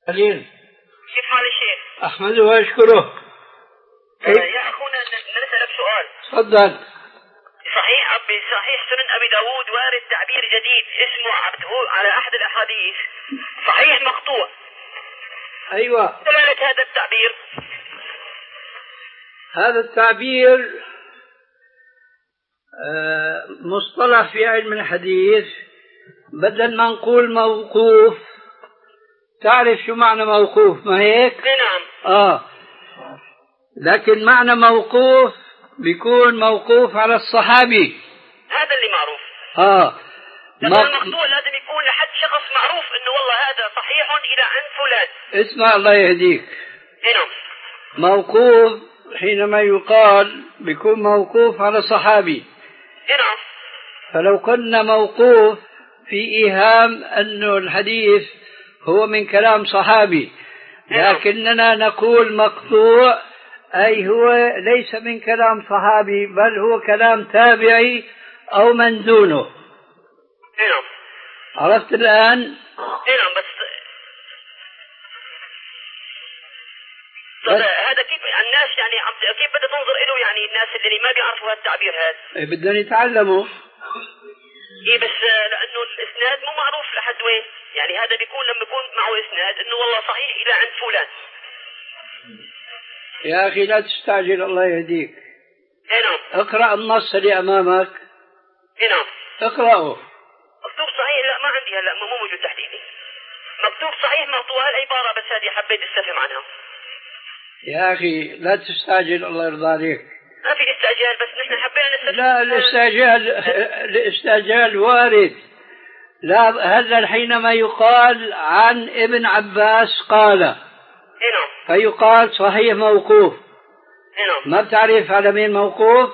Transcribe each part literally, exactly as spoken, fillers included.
خليل. كيف حال الشيخ؟ أحمده وأشكره. كيف؟ يا أخونا نسألك سؤال. تفضل. صحيح أبي صحيح سنن أبي داود وارد تعبير جديد اسمه عبده على أحد الأحاديث صحيح مقطوع. أيوة. دلالة هذا التعبير؟ هذا التعبير مصطلح في علم الحديث، بدل ما نقول موقوف. تعرف شو معنى موقوف ما هيك؟ نعم. آه لكن معنى موقوف بيكون موقوف على الصحابي، هذا اللي معروف. آه لكن المقطوع لازم يكون لحد شخص معروف انه والله هذا صحيح الى عند فلان. اسمع الله يهديك. نعم. موقوف حينما يقال بيكون موقوف على صحابي. نعم. فلو قلنا موقوف في إيهام أنه الحديث هو من كلام صحابي، لكننا نقول مقطوع أي هو ليس من كلام صحابي بل هو كلام تابعي أو من دونه. نعم. عرفت الآن؟ نعم. بس طب هذا كيف الناس يعني كيف بدها تنظر له يعني الناس اللي ما بيعرفوا هالتعبير هذا؟ إيه بدهم يتعلموا. إيه بس لأنه الإسناد مو معروف لحد وين، يعني هذا بيكون لما يكون معه إسناد إنه والله صحيح إلى عند فلان. يا أخي لا تستعجل الله يهديك. نعم. اقرأ النص اللي أمامك. نعم. اقرأه. مكتوب صحيح؟ لا ما عندي هلا مو موجود تحت ايدي. مكتوب صحيح مقطوع هالعبارة بس هذه حبيت استفهم عنها. يا أخي لا تستعجل الله يرضى عليك. ما في استعجال بس نحن حبينا نستفهم. لا الاستعجال الاستعجال وارد. لا هذا حينما يقال عن ابن عباس قال. نعم. فيقال صحيح موقوف. نعم. ما بتعرف على مين موقوف؟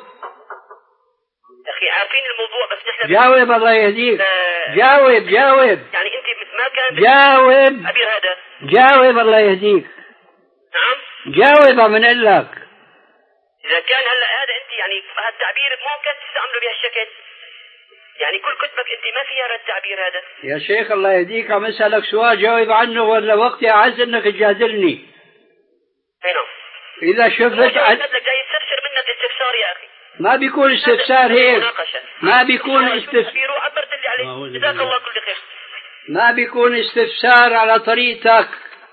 أخي عارفين الموضوع بس نحن جاوب الله يهديك. آه جاوب جاوب. يعني أنت ما كان جاوب. تعبير هذا. جاوب الله يهديك. نعم. جاوب من قال لك. إذا كان هلا هذا أنت يعني هالتعبير ممكن تستعمله بهالشكل، يعني كل كتبك أنت ما فيها هذا التعبير هذا. يا شيخ الله يهديك عم أسألك سؤال جاوب عنه ولا وقتي أعز إنك تجادلني. نعم. إذا شفت عن... جاي يستفسر منك استفسار يا أخي. ما بيكون استفسار هيك. ما بيكون استفسار. عبرت اللي عليه جزاك الله كل خير. ما بيكون استفسار على طريقتك.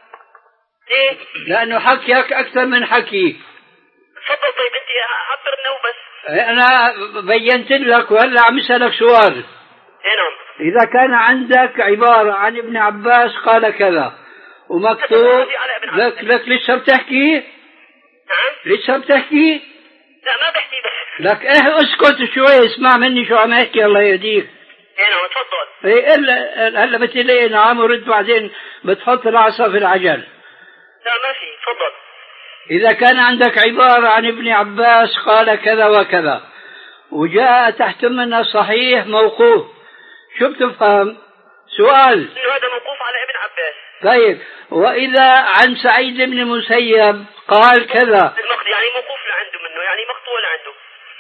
ليه؟ لأنه حكيك أكثر من حكي. تفضل. طيب أنت عبرنا وبس. أنا بينت لك وهلا عم أسألك سؤال. نعم. إذا كان عندك عبارة عن ابن عباس قال كذا ومكتوب لك لك لسه بتحكي؟ نعم. لسه بتحكي؟ لا ما بحكي بس. لك إيه اسكت شوي اسمع مني شو عم أحكي الله يهديك. نعم تفضل. إيه إلا هلا بتقول نعم ورد بعدين بتحط العصا في العجل. لا ما في تفضل. إذا كان عندك عبارة عن ابن عباس قال كذا وكذا وجاء تحت منها صحيح موقوف، شو بتفهم؟ سؤال. إنه هذا موقوف على ابن عباس. طيب وإذا عن سعيد بن مسيب قال كذا. يعني موقوف لعنده منه يعني مقطوع لعنده.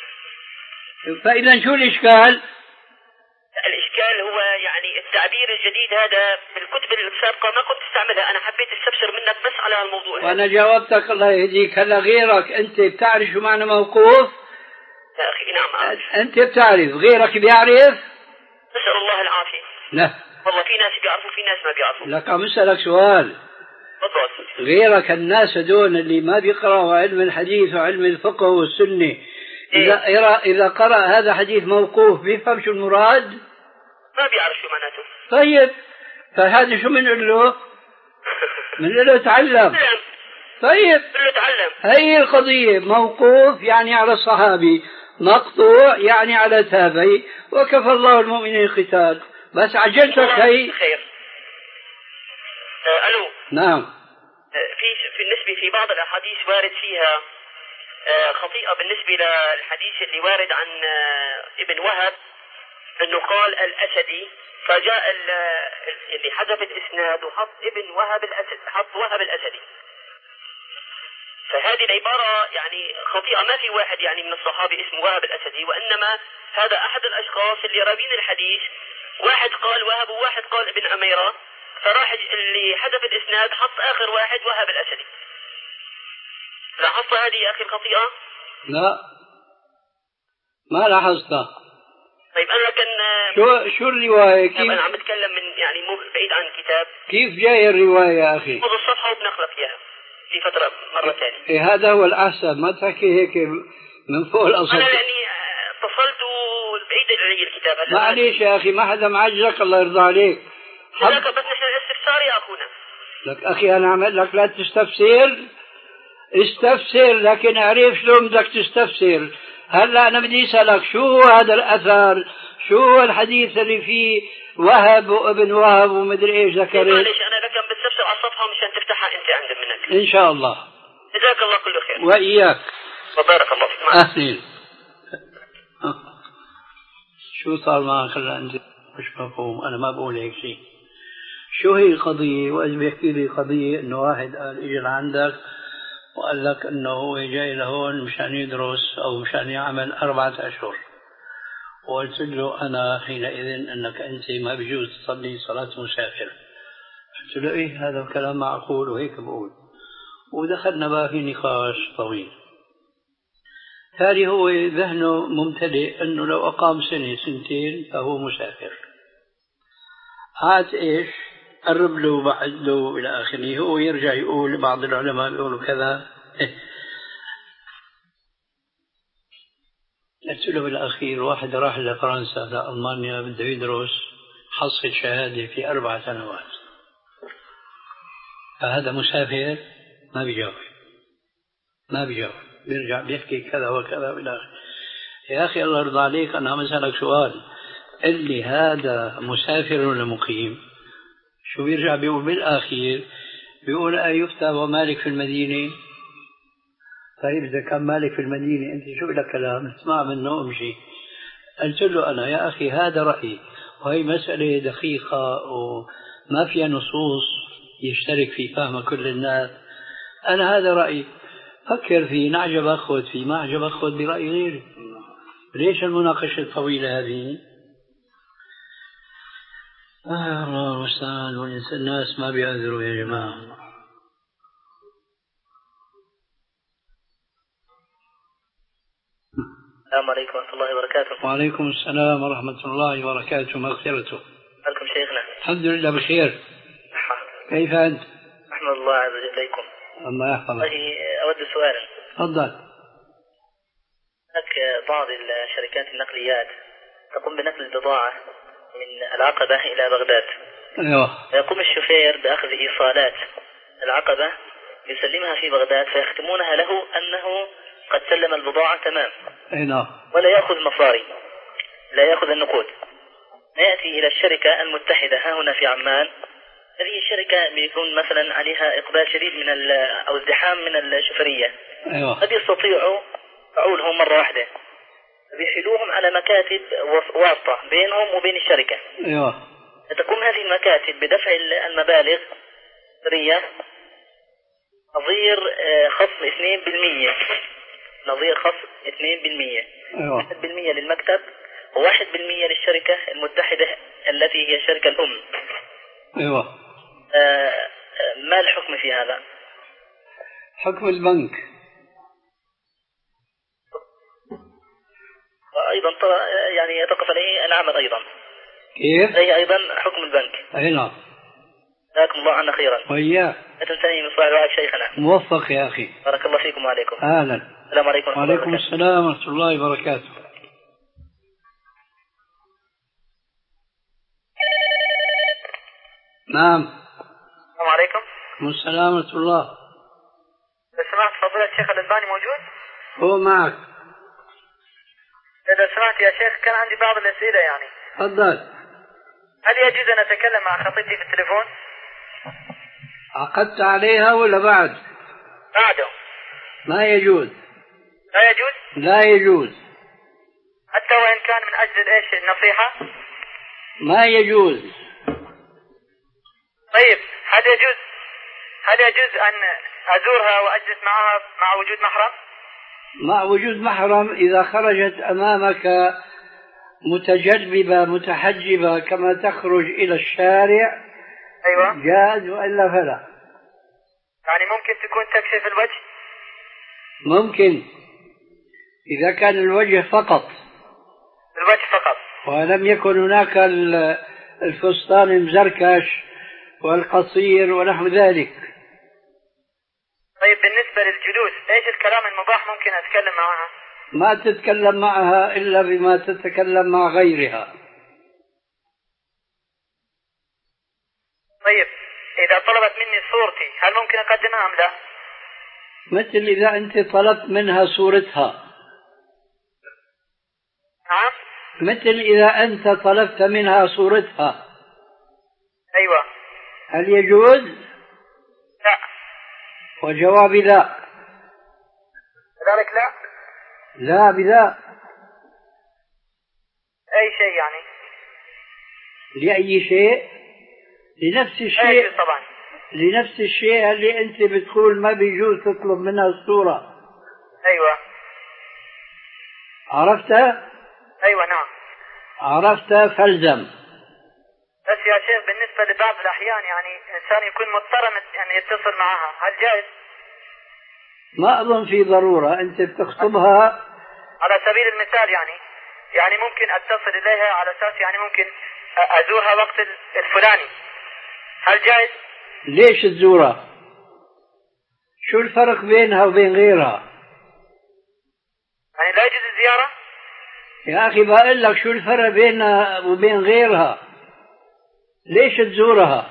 فإذا شو الإشكال؟ الإشكال هو يعني التعبير الجديد هذا في الكتب السابقة ما كنت تستعملها، أنا حبيت استفسر منك بس على الموضوع. وأنا جاوبتك الله يهديك. هلا غيرك أنت بتعرف شو معنى موقوف؟ يا أخي نعم أعرف. أنت بتعرف غيرك بيعرف؟ نسأل الله العافية. لا والله في ناس بيعرفوا في ناس ما بيعرفوا. لك عم أسألك سؤال. تفضل. غيرك الناس هدول اللي ما بيقرأوا علم الحديث وعلم الفقه والسنة إذا إيه؟ إذا قرأ هذا حديث موقوف بيفهم شو المراد؟ ما بيعرف شو معناته. طيب فهذا شو بنقول له؟ بنقول له تعلم. طيب بنقول له تعلم. هي القضية. موقوف يعني على الصحابي، مقطوع يعني على تابعي، وكفى الله المؤمنين القتال. بس عجلتك هي. خير. آه الو. نعم. آه في في بالنسبة في بعض الاحاديث وارد فيها آه خطيئة بالنسبة للحديث اللي وارد عن آه ابن وهب انه قال الاسدي، فجاء اللي حذف الاسناد وحط ابن وهب الاسد، حط وهب الاسدي. فهذه العبارة يعني خطيئة، ما في واحد يعني من الصحابة اسمه وهب الاسدي، وانما هذا احد الاشخاص اللي راوين الحديث، واحد قال وهب وواحد قال ابن عميرة، فراح اللي حذف الإسناد حط آخر واحد وهب الأسدي. لاحظت هذه يا أخي الخطيئة؟ لا ما لاحظتها. طيب أنا كان شو شو الرواية كيف؟ أنا عم بتكلم من يعني مو بعيد عن الكتاب. كيف جاي الرواية يا أخي؟ خذ الصفحة وبنخلق إياها في فترة مرة ثانية. إيه هذا هو الأحسن، ما تحكي هيك من فوق الأصل. أنا يعني اتصلت بعيد علي الكتاب. معليش يا أخي ما حدا معجلك الله يرضى عليك. حب... بس نحن الاستفسار يا أخونا. لك أخي أنا عمل لك لا تستفسر، استفسر لكن أعرف شلون بدك تستفسر. هلا أنا بدي أسألك شو هو هذا الأثر، شو هو الحديث اللي فيه وهب وابن وهب ومدري إيش ذكرت؟ معليش أنا لك بتستفسر على الصفحة مشان تفتحها أنت عند منك. إن شاء الله. جزاك الله كل خير. وإياك. وبارك الله فيك. أهلين. شو صار معك هلا أنت؟ مش مفهوم، أنا ما بقول هيك شيء. شو هي القضية؟ وإذا بيحكي لي قضية إنه واحد قال إجى لعندك وقال لك إنه هو جاي لهون مشان يدرس أو مشان يعمل أربعة أشهر، وقلت له أنا حينئذ أنك أنت ما بيجوز تصلي صلاة مسافر. قلت له إيه هذا كلام معقول وهيك بقول، ودخلنا بقى في نقاش طويل. تالي هو ذهنه ممتلئ أنه لو أقام سنة سنتين فهو مسافر. عاد إيش قرب له بعد له إلى آخره، هو يرجع يقول بعض العلماء يقولوا كذا. قلت له بالأخير واحد راح لفرنسا لألمانيا بده يدرس حصل شهادة في أربع سنوات، فهذا مسافر؟ ما بيجاوب ما بيجاوب بيرجع بيحكي كذا وكذا بالآخر. يا أخي الله يرضى عليك أنا عم أسألك سؤال، قل لي هذا مسافر ولا مقيم؟ شو بيرجع بيقول بالآخير؟ بيقول أيفتى ومالك في المدينة. طيب إذا كان مالك في المدينة أنت شو لك كلام اسمع منه امشي. قلت له أنا يا أخي هذا رأيي، وهي مسألة دقيقة وما فيها نصوص يشترك في فهم كل الناس. أنا هذا رأيي، فكر فيه، نعجب أخذ فيه، ما عجب أخذ برأي غيري. ليش المناقشة الطويلة هذه؟ آه الله المستعان، والناس ما بيعذروا يا جماعة. السلام عليكم ورحمة الله وبركاته. وعليكم السلام ورحمة الله وبركاته مغفرته. عليكم شيخنا. الحمد لله بخير. كيف أنت؟ أحمد الله عز وجل إليكم. الله يحفظك. والله أود سؤالا. تفضل. هناك بعض الشركات النقليات تقوم بنقل البضاعة من العقبة إلى بغداد. أيوه. فيقوم الشوفير بأخذ إيصالات العقبة يسلمها في بغداد، فيختمونها له أنه قد سلم البضاعة تمام. أي نعم. ولا يأخذ مصاري، لا يأخذ النقود. نأتي إلى الشركة المتحدة ها هنا في عمان. هذه الشركة بيكون مثلا عليها إقبال شديد من أو ازدحام من الشفرية. أيوه. قد يستطيعوا فعولهم مرة واحدة، بيحيلوهم على مكاتب واسطة بينهم وبين الشركة. أيوه. تقوم هذه المكاتب بدفع المبالغ سرية نظير خصم اثنين بالمئة، نظير خصم اثنين بالمئة. أيوه. واحد بالمئة للمكتب وواحد بالمئة للشركة المتحدة التي هي الشركة الأم. أيوه. آه ما الحكم في هذا؟ حكم البنك. وأيضا يعني يتوقف عليه العمل أيضا. كيف؟ هي أيضا حكم البنك. أي نعم. جزاكم الله عنا خيرا. وإياك. لا تنساني من صالح دعائك شيخنا. موفق يا أخي. بارك الله فيكم وعليكم. أهلا. السلام عليكم ورحمة الله وعليكم السلام ورحمة الله وبركاته. نعم. السلام عليكم. السلام ورحمة الله. إذا سمحت فضيلة الشيخ الألباني موجود؟ هو معك. إذا سمحت يا شيخ كان عندي بعض الأسئلة يعني. تفضل. هل يجوز أن أتكلم مع خطيبتي في التليفون؟ عقدت عليها ولا بعد؟ بعده. ما يجوز. لا يجوز؟ لا يجوز. حتى وإن كان من أجل إيش النصيحة؟ ما يجوز. طيب هل يجوز هل يجوز أن أزورها وأجلس معها مع وجود محرم؟ مع وجود محرم إذا خرجت أمامك متجربة متحجبة كما تخرج إلى الشارع أيوة جاز وإلا فلا. يعني ممكن تكون تكشف الوجه؟ ممكن إذا كان الوجه فقط، الوجه فقط، ولم يكن هناك الفستان المزركش والقصير ونحو ذلك. طيب بالنسبة للجلوس ايش الكلام المباح ممكن اتكلم معها؟ ما تتكلم معها الا بما تتكلم مع غيرها. طيب اذا طلبت مني صورتي هل ممكن اقدمها ام لا؟ مثل اذا انت طلبت منها صورتها. نعم. مثل اذا انت طلبت منها صورتها. ايوه. هل يجوز؟ لا. وجوابي لا. ذلك لا؟ لا بلا. اي شيء يعني؟ لأي شيء؟ لنفس الشيء. أي شيء طبعا. لنفس الشيء اللي انت بتقول ما بيجوز تطلب منها الصورة. ايوه. عرفت؟ ايوه نعم. عرفت فالزم. بس يا شيخ بالنسبة لبعض الأحيان يعني إنسان يكون مضطر يعني يتصل معها، هل جائز؟ ما أظن في ضرورة، أنت بتخطبها على سبيل المثال يعني يعني ممكن أتصل إليها على أساس يعني ممكن أزورها وقت الفلاني، هل جائز؟ ليش تزورها؟ شو الفرق بينها وبين غيرها؟ يعني لا يجوز الزيارة؟ يا أخي بقول لك شو الفرق بينها وبين غيرها؟ ليش تزورها؟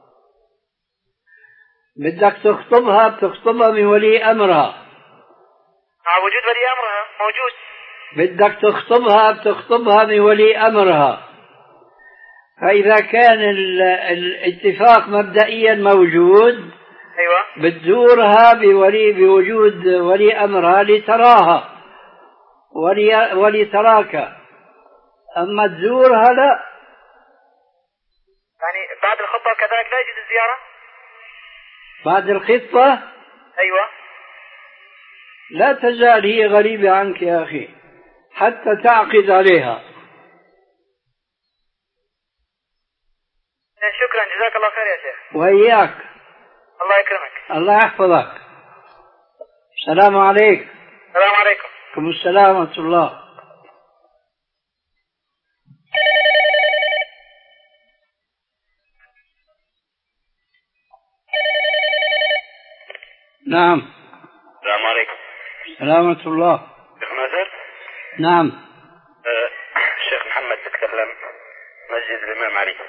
بدك تخطبها بتخطبها من ولي أمرها. مع وجود ولي أمرها موجود. بدك تخطبها بتخطبها من ولي أمرها. فإذا كان الاتفاق مبدئيا موجود، أيوة، بتزورها بولي بوجود ولي أمرها لتراها ولي ولتراك. أما تزورها لا. يعني بعد الخطبة كذلك لا يجوز الزيارة؟ بعد الخطبة؟ أيوة. لا تزال هي غريبة عنك يا أخي حتى تعقد عليها. شكرا، جزاك الله خير يا شيخ. وإياك. الله يكرمك. الله يحفظك. السلام عليكم. السلام عليكم. وعليكم السلام ورحمة الله. نعم. السلام عليكم. السلام ورحمة الله. شيخ ناصر. نعم. أه الشيخ محمد تتكلم، مسجد الإمام علي.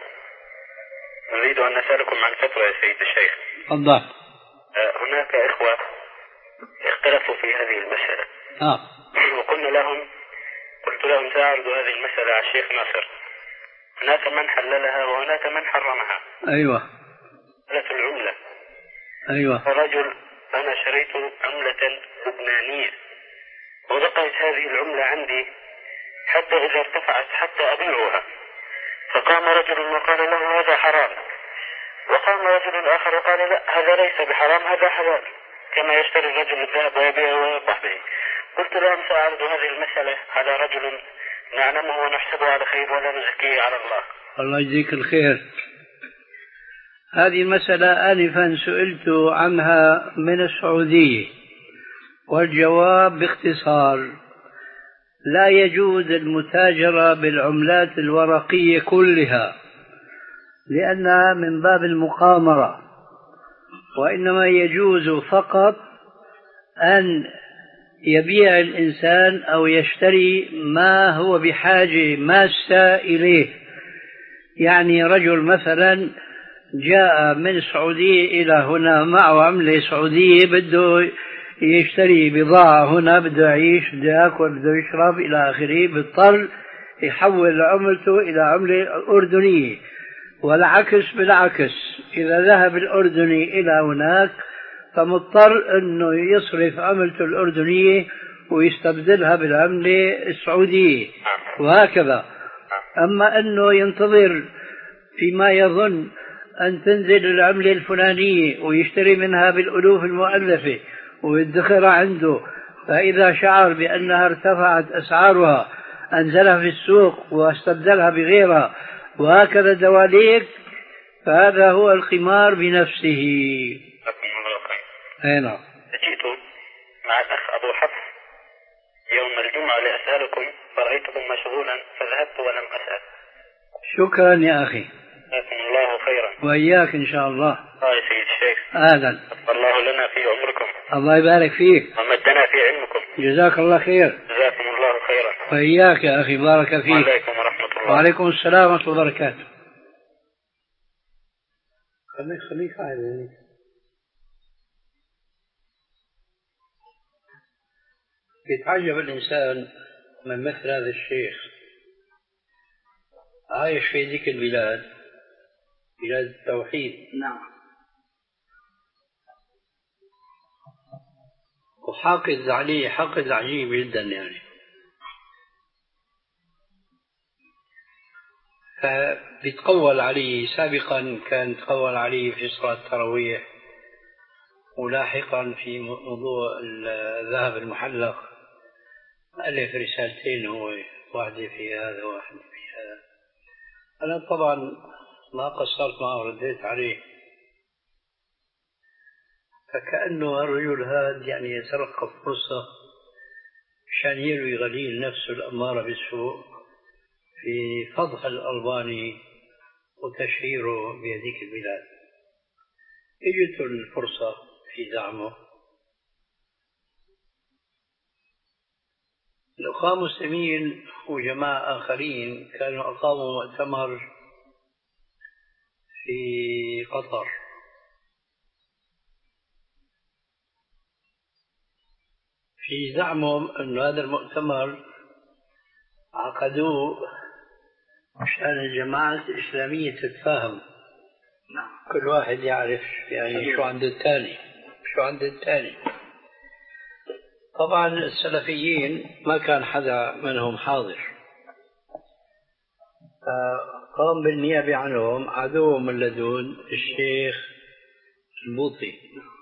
نريد أن نسألكم عن فتوى يا سيد الشيخ. تفضل. أه هناك إخوة اختلفوا في هذه المسألة. آه. وقلنا لهم قلت لهم سأعرض هذه المسألة على الشيخ ناصر. هناك من حللها وهناك من حرمها. أيوة. مسألة العملة. أيوة. رجل أنا شريت عملة لبنانية وبقيت هذه العملة عندي حتى إذا ارتفعت حتى أبيعها، فقام رجل وقال له هذا حرام، وقام رجل آخر وقال لا هذا ليس بحرام هذا حلال، كما يشتري الرجل الذهب ويبيعه ويربح به. قلت لهم سأعرض هذه المسألة على رجل نعلمه ونحسبه على خير ولا نزكيه على الله. الله يجزيك الخير. هذه مسألة آنفا سئلت عنها من السعودية، والجواب باختصار لا يجوز المتاجرة بالعملات الورقية كلها لأنها من باب المقامرة، وإنما يجوز فقط أن يبيع الإنسان أو يشتري ما هو بحاجة ماسة إليه. يعني رجل مثلا جاء من السعودية إلى هنا معه عملة سعودية بده يشتري بضاعة هنا، بده يعيش، بده يأكل، بده يشرب إلى آخره، بيضطر يحول عملته إلى عملة أردنية، والعكس بالعكس إذا ذهب الأردني إلى هناك فمضطر أنه يصرف عملته الأردنية ويستبدلها بالعملة السعودية وهكذا. أما أنه ينتظر فيما يظن أن تنزل العملة الفلانية ويشتري منها بالألوف المؤلفة ويدخرها عنده، فإذا شعر بأنها ارتفعت أسعارها أنزلها في السوق واستبدلها بغيرها وهكذا دواليك، فهذا هو القمار بنفسه. أي نعم. جئت مع الأخ أبو حفص يوم الجمعة لأسألكم فرأيتكم مشغولا فذهبت ولم أسأل. شكرا يا أخي. جزاكم الله خيرا. وإياك إن شاء الله. آه يا سيد الشيخ. أهلا. الله لنا في عمركم. الله يبارك فيك. ومدنا في علمكم. جزاك الله خير. جزاكم الله خيرا. وإياك يا أخي بارك فيك. وعليكم ورحمة الله. وعليكم السلام ورحمة الله وبركاته. خليك خليك عادي. يتعجب الإنسان من مثل هذا الشيخ عايش في ذيك البلاد، بلاد التوحيد. نعم. وحاقد عليه حقد عجيب جدا يعني. فبيتقول عليه سابقا، كان يتقول عليه في صلاة التراويح، ولاحقا في موضوع الذهب المحلق ألف رسالتين، هو واحدة في هذا وواحدة في هذا. أنا طبعا ما قصرت معه ورديت عليه، فكأنه الرجل هذا يعني يترقب فرصة مشان يروي غليل نفسه الأمارة بالسوء في فضح الألباني وتشهيره بهذيك البلاد. اجته الفرصة في دعمه. الأخوة مسلمين وجماعة آخرين كانوا أقاموا مؤتمر في قطر، في زعمهم أن هذا المؤتمر عقدوه عشان الجماعات الإسلامية تتفاهم. كل واحد يعرف يعني شو عند الثاني شو عند الثاني. طبعا السلفيين ما كان حدا منهم حاضر، قام بالنيابة عنهم عدوهم اللدود الشيخ البوطي.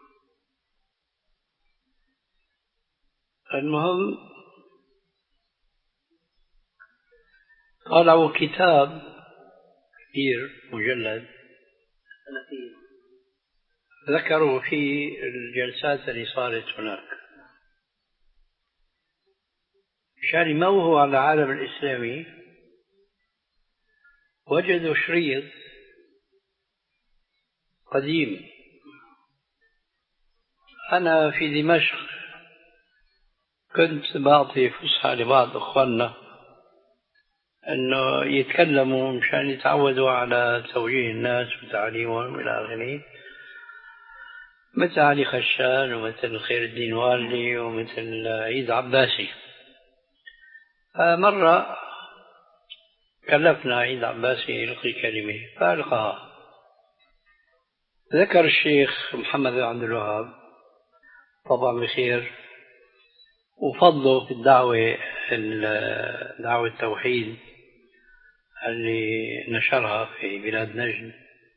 المهم طلعوا كتاب كبير مجلد ذكروا فيه الجلسات اللي صارت هناك مشان يموهوا على العالم الإسلامي. وجدوا شريط قديم. أنا في دمشق كنت بعطي فسحة لبعض أخواننا أنه يتكلموا مشان يتعودوا على توجيه الناس وتعليمهم إلى آخره، مثل علي خشان ومثل خير الدين والدي ومثل عيد عباسي. مرة كلفنا عيد عباسي يلقي كلمة فألقاها. ذكر الشيخ محمد بن عبد الوهاب طبعا بخير وفضله في الدعوة دعوة التوحيد اللي نشرها في بلاد نجد،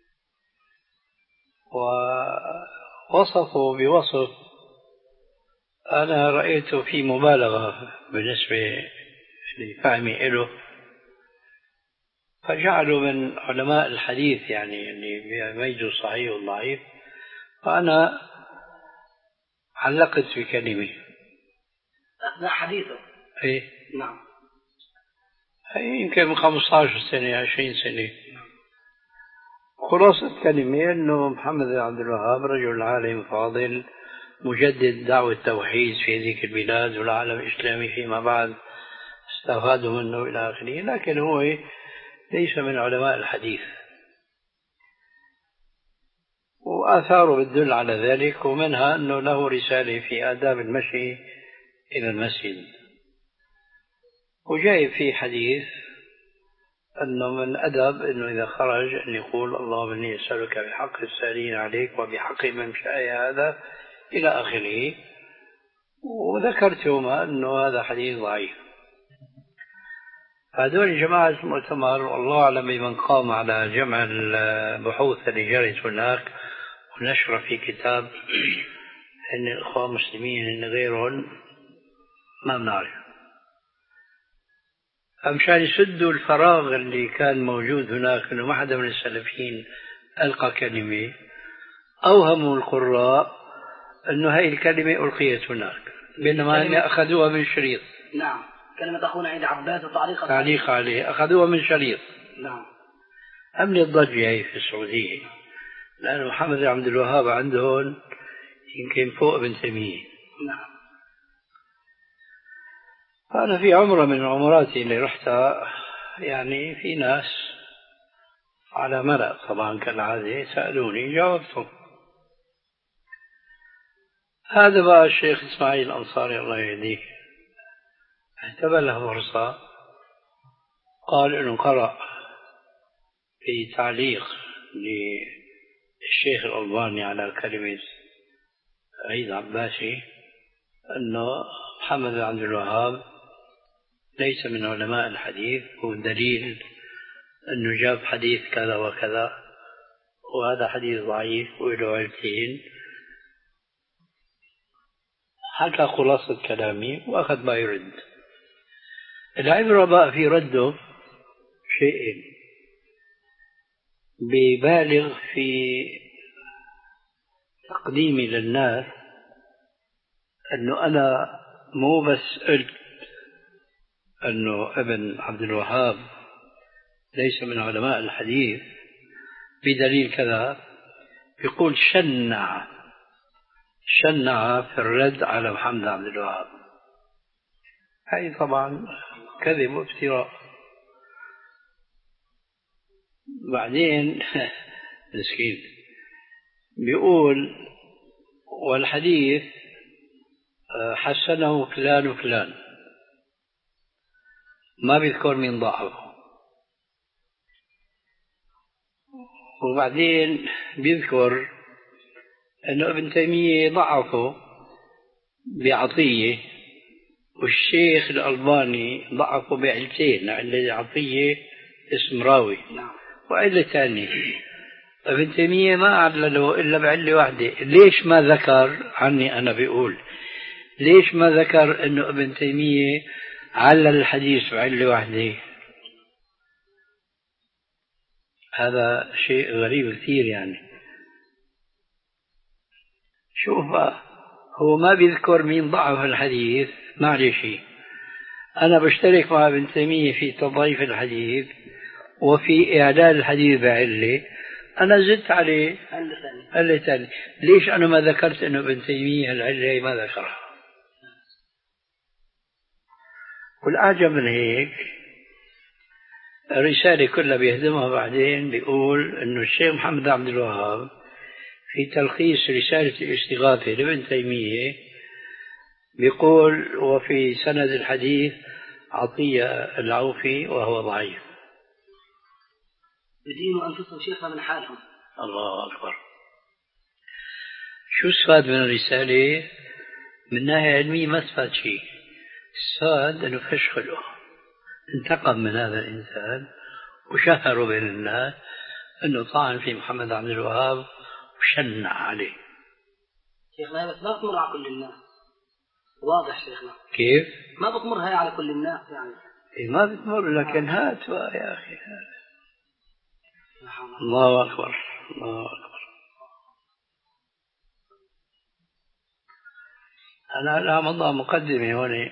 ووصفه بوصف أنا رأيته في مبالغة بالنسبة لفهمي له، فجعله من علماء الحديث يعني اللي بيميزوا الصحيح والضعيف. فأنا علقت بكلمة أثناء حديثه. إيه نعم. يمكن من خمسة عشر سنة عشرين سنة. خلاصة كلمة أنه محمد بن عبد الوهاب رجل عالم فاضل مجدد دعوة التوحيد في هذه البلاد والعالم الإسلامي فيما بعد استفادوا منه إلى آخره، لكن هو ليس من علماء الحديث. وآثاره بتدل على ذلك، ومنها أنه له رسالة في آداب المشي إلى المسجد، وجاي في حديث أنه من أدب أنه إذا خرج أن يقول اللهم إني أسألك بحق السائلين عليك وبحق ممشاي هذا إلى آخره. وذكرت يوما أنه هذا حديث ضعيف. هذول جماعة المؤتمر والله أعلم بمن قام على جمع البحوث اللي جرت هناك ونشر في كتاب أن الإخوة المسلمين أن غيرهم ما بنعرف، فمشان يسدوا الفراغ اللي كان موجود هناك أنه ما حدا من السلفيين ألقى كلمة أوهموا القراء أنه هذه الكلمة ألقيت هناك، بينما أن أخذوها من شريط. نعم، كلمة أخونا عيد عباس تعليق تعليق عليه أخذوها من شريط. نعم. عملت ضجة هي في السعودية، لأن محمد عبد الوهاب عندهم يمكن فوق ابن تيمية. نعم. أنا في عمرة من عمراتي اللي رحتها يعني في ناس على ملأ طبعا كالعادة سألوني جاوبتهم. هذا بقى الشيخ إسماعيل الأنصاري الله يهديه اعتبر له فرصة، قال إنه قرأ في تعليق للشيخ الألباني على كلمة عيد عباسي أنه محمد بن عبد الوهاب ليس من علماء الحديث، هو دليل أنه جاب حديث كذا وكذا وهذا حديث ضعيف وله علتين. حكى خلاصة كلامي وأخذ ما يرد. العبرة بقى في رده شيئين، ببالغ في تقديمي للناس أنه أنا مو بس قلت أنه ابن عبد الوهاب ليس من علماء الحديث بدليل كذا، يقول شنع شنع في الرد على محمد عبد الوهاب. هاي طبعا كذب وافتراء. بعدين مسكين بيقول والحديث حسنه فلان وفلان، ما بيذكر من ضعفه. وبعدين بيذكر أنه ابن تيمية ضعفه بعطية، والشيخ الألباني ضعفه بعلتين، علة عطية اسم راوي وعلة ثانية. ابن تيمية ما علله إلا بعلة واحدة. ليش ما ذكر عني أنا بيقول ليش ما ذكر أنه ابن تيمية علل الحديث بعلة واحدة؟ هذا شيء غريب كثير. يعني شوف هو ما بيذكر مين ضعف الحديث، معلش أنا بشترك مع ابن تيمية في تضعيف الحديث وفي إعلال الحديث بعلة، أنا زدت عليه علة ثانية. ليش أنا ما ذكرت أنه ابن تيمية العلة ما ذكرها؟ والأعجب من هيك الرسالة كلها بيهدمها بعدين بيقول أنه الشيخ محمد عبد الوهاب في تلخيص رسالة الاستغاثة لابن تيمية بيقول وفي سند الحديث عطية العوفي وهو ضعيف. يدينوا أنفسهم شيخنا من حالهم. الله أكبر. شو استفاد من الرسالة؟ من ناحية علمية ما استفاد شيء، استفاد أنه فش خلقه، انتقم من هذا الإنسان وشهروا بين الناس أنه طعن في محمد عبد الوهاب وشنع عليه. شيخنا بس ما بتمر على كل الناس، واضح شيخنا. كيف؟ ما بتمر هاي على كل الناس يعني. إيه ما بتمر، لكن هات يا أخي هات. الله أكبر الله أكبر. أنا لا مضى مقدمة هون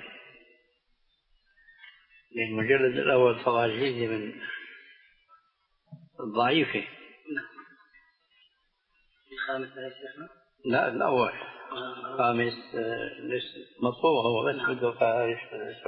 للمجلد الأول طبعا من الضعيفة. الخامس لا شيخنا؟ لا الأول خامس مطبوع هو بس بده فارش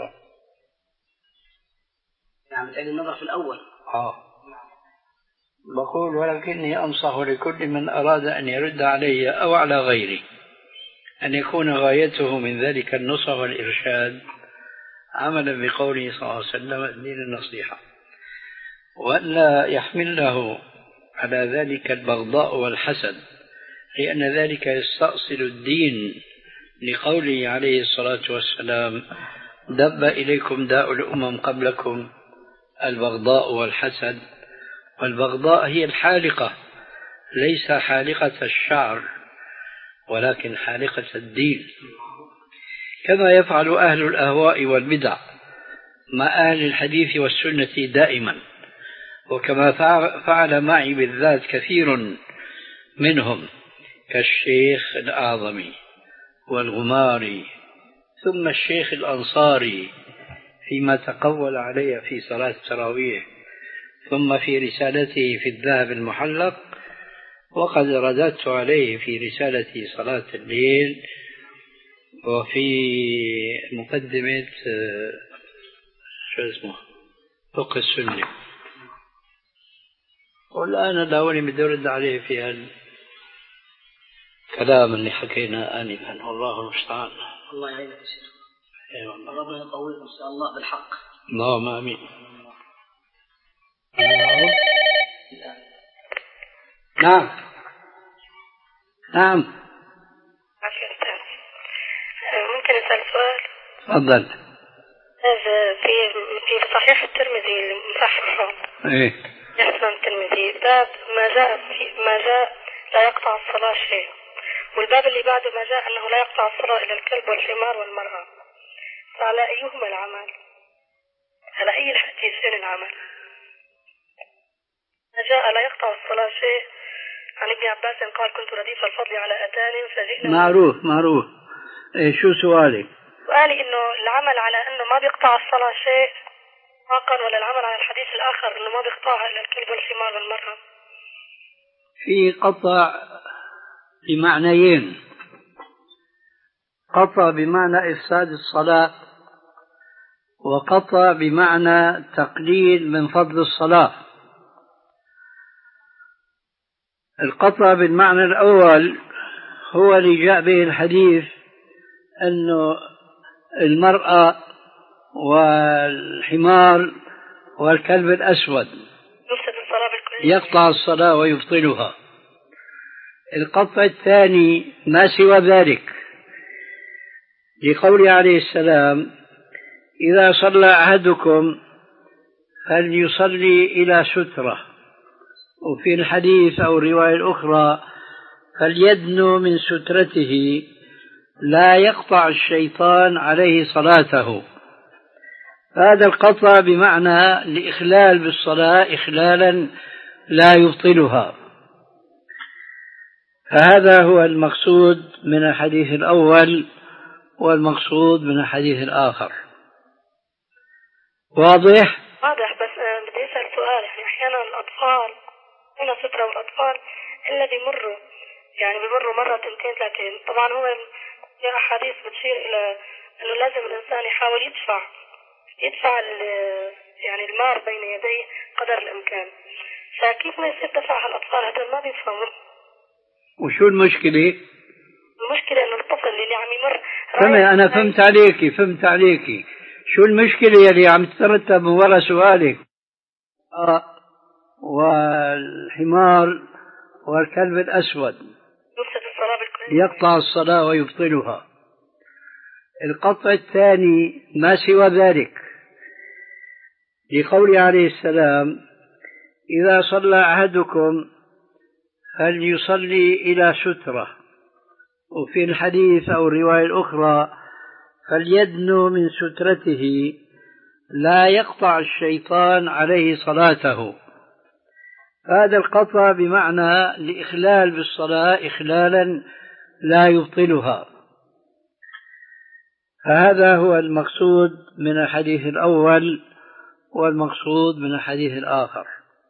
يعني بتعيد النظر في الأول. آه بقول ولكني أنصح لكل من أراد أن يرد علي أو على غيري أن يكون غايته من ذلك النصح والإرشاد عملا بقوله صلى الله عليه وسلم الدين النصيحة، وأن لا يحمل له على ذلك البغضاء والحسد، لأن ذلك يستأصل الدين، لقوله عليه الصلاة والسلام دب إليكم داء الأمم قبلكم البغضاء والحسد. والبغضاء هي الحالقة، ليس حالقة الشعر ولكن حالقة الدين، كما يفعل أهل الأهواء والبدع مع أهل الحديث والسنة دائما، وكما فعل معي بالذات كثير منهم كالشيخ الأعظمي والغماري ثم الشيخ الأنصاري فيما تقول علي في صلاة التراويح، ثم في رسالته في الذهب المحلق، وقد رددت عليه في رسالتي صلاة الليل وفي مقدمة شو اسمه فقه السنة. والآن داوني بدي أرد عليه في الكلام اللي حكينا آنفا، والله المستعان. الله يعينك يا شيخ. ربنا يطول إن شاء الله بالحق. اللهم آمين. نعم نعم. ممكن أسأل سؤال؟ تفضل. في في صحيح الترمذي المصحح ايه يحسن الترمذي باب ما جاء في ما جاء لا يقطع الصلاة شيء، والباب اللي بعده ما جاء أنه لا يقطع الصلاة إلا الكلب والحمار والمرأة، فعلى أيهما العمل؟ على أي الحديثين العمل؟ ما جاء لا يقطع الصلاة شيء عن ابن عباس قال كنت رديف الفضل على أتان فجئنا. معروف معروف. إيه شو سؤالي؟ سؤالي إنه العمل على إنه ما بيقطع الصلاة شيء طاقا، ولا العمل على الحديث الآخر إنه ما بيقطعها إلا الكلب والحمار والمرأة؟ في قطع بمعنيين، قطع بمعنى إفساد الصلاة، وقطع بمعنى تقليل من فضل الصلاة. القطع بالمعنى الأول هو اللي جاء به الحديث أنه المرأة والحمار والكلب الأسود يقطع الصلاة ويبطلها. القطع الثاني ما سوى ذلك، لقوله عليه السلام إذا صلى أحدكم فليصلي إلى سترة، وفي الحديث أو الرواية الأخرى فليدنو من سترته لا يقطع الشيطان عليه صلاته. هذا القطع بمعنى الإخلال بالصلاة إخلالا لا يبطلها. فهذا هو المقصود من الحديث الأول والمقصود من الحديث الآخر. واضح؟ واضح. بس بدي أسأل سؤال، يعني أحيانا الأطفال هنا سترة، والأطفال إلا بيمروا يعني بيمروا مرة تنتين ثلاثين، طبعا هو في أحاديث بتشير إلى أنه لازم الإنسان يحاول يدفع يدفع يعني المار بين يديه قدر الإمكان، فكيف ما يصير دفعها الأطفال؟ هذا ما بيفهموا. وشو المشكلة؟ المشكلة إنه الطفل اللي عم يمر فهمي أنا فهمت عليكي فهمت عليكي شو المشكلة اللي عم تترتب من وراء سؤالك؟ آه والحمار والكلب الأسود يقطع الصلاة ويبطلها. القطع الثاني ما سوى ذلك، لقوله عليه السلام إذا صلى أحدكم فليصلي إلى سترة، وفي الحديث أو الرواية الأخرى فليدنو من سترته لا يقطع الشيطان عليه صلاته. هذا القطع بمعنى الإخلال بالصلاة إخلالا لا يبطلها. فهذا هو المقصود من الحديث الأول والمقصود من الحديث الآخر.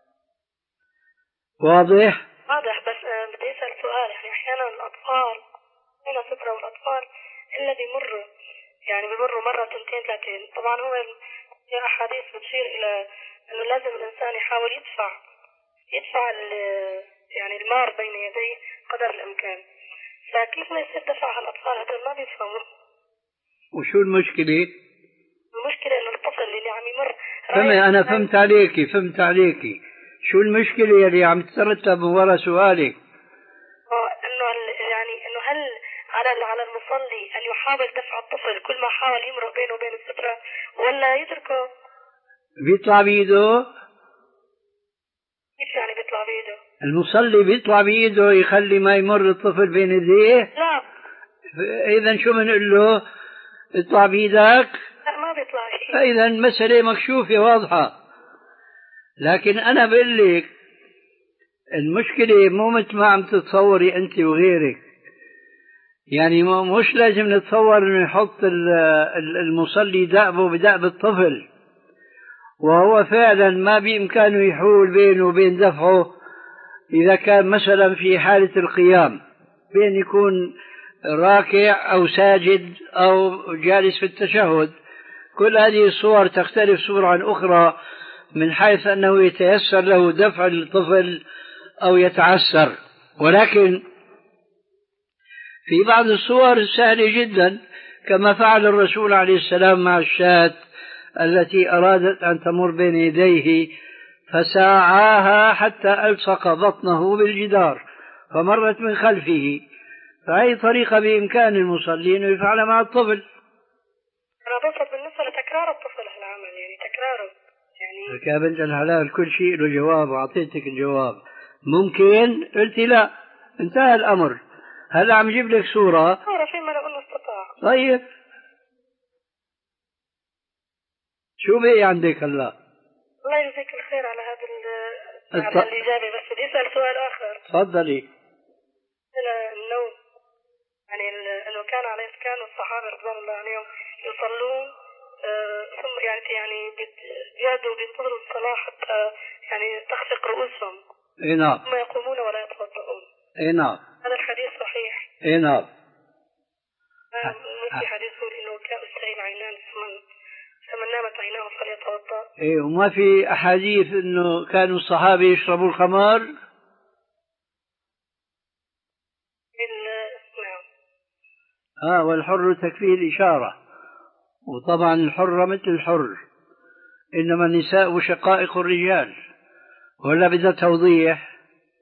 واضح؟ واضح. بس بدي أسأل سؤال، يعني أحيانا الأطفال هنا سترة، والأطفال إلا بيمروا يعني بيمروا مرة تنتين ثلاثين، طبعا هو في أحاديث بتشير إلى أنه لازم الإنسان يحاول يدفع يدفع يعني المار بين يديه قدر الإمكان، فكيف ما يصير دفعها الأطفال؟ هذا ما بيفهموا. وشو المشكلة؟ المشكلة إنه الطفل اللي عم يمر فهمي أنا فهمت عليكي فهمت عليكي شو المشكلة اللي عم تترتب من وراء سؤالك؟ إنه يعني إنه هل على على المصلي أن يحاول دفع الطفل كل ما حاول يمرق بينه وبين السترة، ولا يتركه؟ بيطلع بإيده؟ كيف يعني بيطلع بإيده؟ المصلي بيطلع بإيده يخلي ما يمر الطفل بين يديه؟ لا. إذا شو بنقول له؟ اطلع بإيدك؟ لا ما بيطلع شيء. فإذا المسألة مكشوفة واضحة. لكن أنا بقول لك المشكلة مو مثل ما عم تتصوري أنت وغيرك. يعني مش لازم نتصور أنه يحط المصلي دأبه بدأب الطفل، وهو فعلا ما بإمكانه يحول بينه وبين دفعه إذا كان مثلا في حالة القيام، بين يكون راكع أو ساجد أو جالس في التشهد. كل هذه الصور تختلف صورة عن أخرى من حيث أنه يتيسر له دفع الطفل أو يتعسر، ولكن في بعض الصور سهلة جدا، كما فعل الرسول عليه السلام مع الشاة التي أرادت أن تمر بين يديه فساعاها حتى ألصق بطنه بالجدار فمرت من خلفه. فهي طريقة بإمكان المصلين يفعل مع الطفل. أنا بصد بالنسبة لتكرار الطفل هالعمل، يعني تكراره يعني يا بنت الحلال كل شيء له جواب، وأعطيتك الجواب. ممكن قلت لا، انتهى الأمر. هلا عم جيب لك صورة صورة فيما لو أنه استطاع. طيب شو بقي عندك هلا؟ الله يجزيك الخير على هذا الط... على الإجابة. بس بدي أسأل سؤال آخر. تفضلي. إلى النوم، يعني إنه كان عليه كان الصحابة رضوان الله عليهم يصلون آه ثم يعني يعني بيجادوا بينتظروا الصلاة حتى يعني تخفق رؤوسهم. إيه نعم. ثم يقومون ولا يتوضؤون. إيه نعم. هذا الحديث صحيح. إيه نعم. في حديث يقول إنه كان السيل عينان فمن فمن نامت عيناه فليتوضأ. إيه، وما في أحاديث إنه كانوا الصحابة يشربوا الخمر؟ نعم. آه والحر تكفيه الإشارة، وطبعا الحر مثل الحر، إنما النساء شقائق الرجال، ولا بدها توضيح؟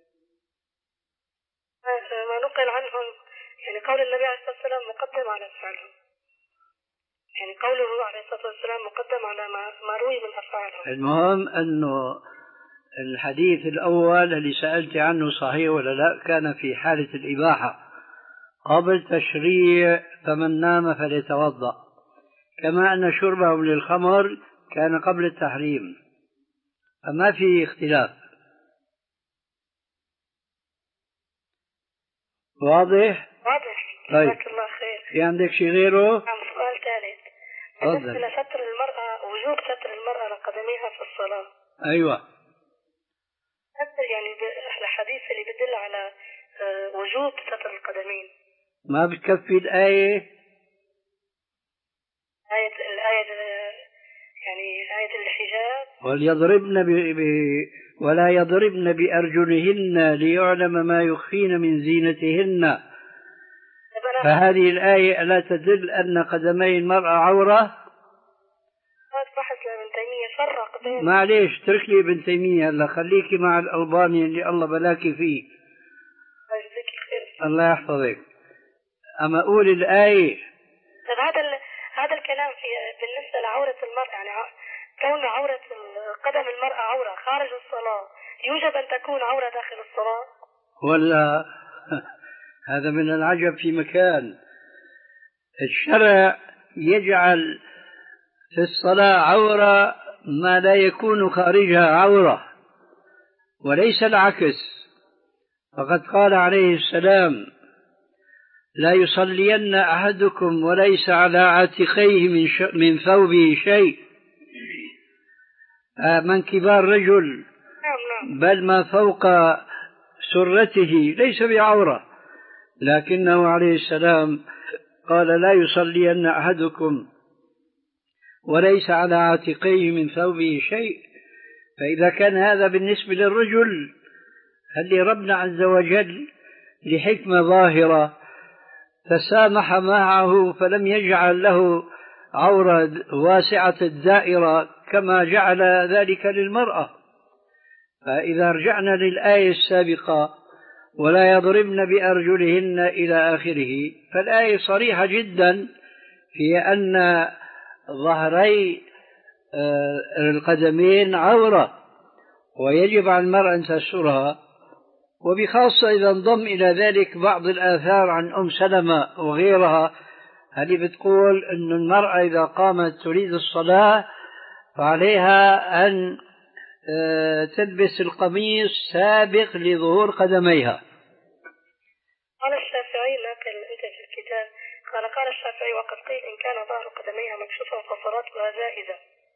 ما نقل عنهم يعني قول النبي عليه الصلاة والسلام مقدم على فعلهم، يعني قوله عليه الصلاة والسلام مقدم على ما, ما روي من أفعالهم. المهم أنه الحديث الأول اللي سألت عنه صحيح ولا لا، كان في حالة الإباحة قبل تشريع فمن نام فليتوضأ، كما أن شربهم للخمر كان قبل التحريم، فما في اختلاف. واضح؟ واضح. طيب. جزاك الله خير. في عندك شيء غيره؟ نعم. سؤال ثالث. بالنسبة لستر المرأة، وجوب ستر المرأة لقدميها في الصلاة. أيوة. ستر يعني الحديث اللي بدل على وجوب ستر القدمين. ما بتكفي الآية؟ آية الآية يعني آية الحجاب. وليضربن ب... ب... ولا يضربن بأرجلهن ليعلم ما يخفين من زينتهن. فهذه الآية لا تدل أن قدمي المرأة عورة؟ هذا بحث لابن تيمية فرق بين. معليش اترك لي ابن تيمية هلا، خليكي مع الألباني اللي الله بلاكي فيه. الله يحفظك. أما أقول الآية. طيب هذا ال... هذا الكلام في بالنسبة لعورة المرأة، يعني كون عورة قدم المرأة عورة خارج الصلاة يوجب أن تكون عورة داخل الصلاة؟ ولا هذا من العجب في مكان. الشرع يجعل في الصلاة عورة ما لا يكون خارجها عورة، وليس العكس. فقد قال عليه السلام: لا يصلين أحدكم وليس على عاتقيه من, من ثوبه شيء. من كبار رجل بل ما فوق سرته ليس بعورة، لكنه عليه السلام قال: لا يصلين أحدكم وليس على عاتقيه من ثوبه شيء. فإذا كان هذا بالنسبة للرجل، هل ربنا عز وجل لحكمة ظاهرة تسامح معه فلم يجعل له عورة واسعة الدائرة كما جعل ذلك للمرأة. فإذا رجعنا للآية السابقة: ولا يضربن بأرجلهن إلى آخره، فالآية صريحة جدا في أن ظهري القدمين عورة ويجب على المرأة أن تسترها، وبخاصة إذا انضم إلى ذلك بعض الآثار عن أم سلمة وغيرها هذه بتقول أن المرأة إذا قامت تريد الصلاة فعليها أن تلبس القميص سابق لظهور قدميها. قال الشافعي ناقل أنت في الكتاب قال قال الشافعي وقد قيل إن كان ظهر قدميها مكشوفا فصلاتها زائدة.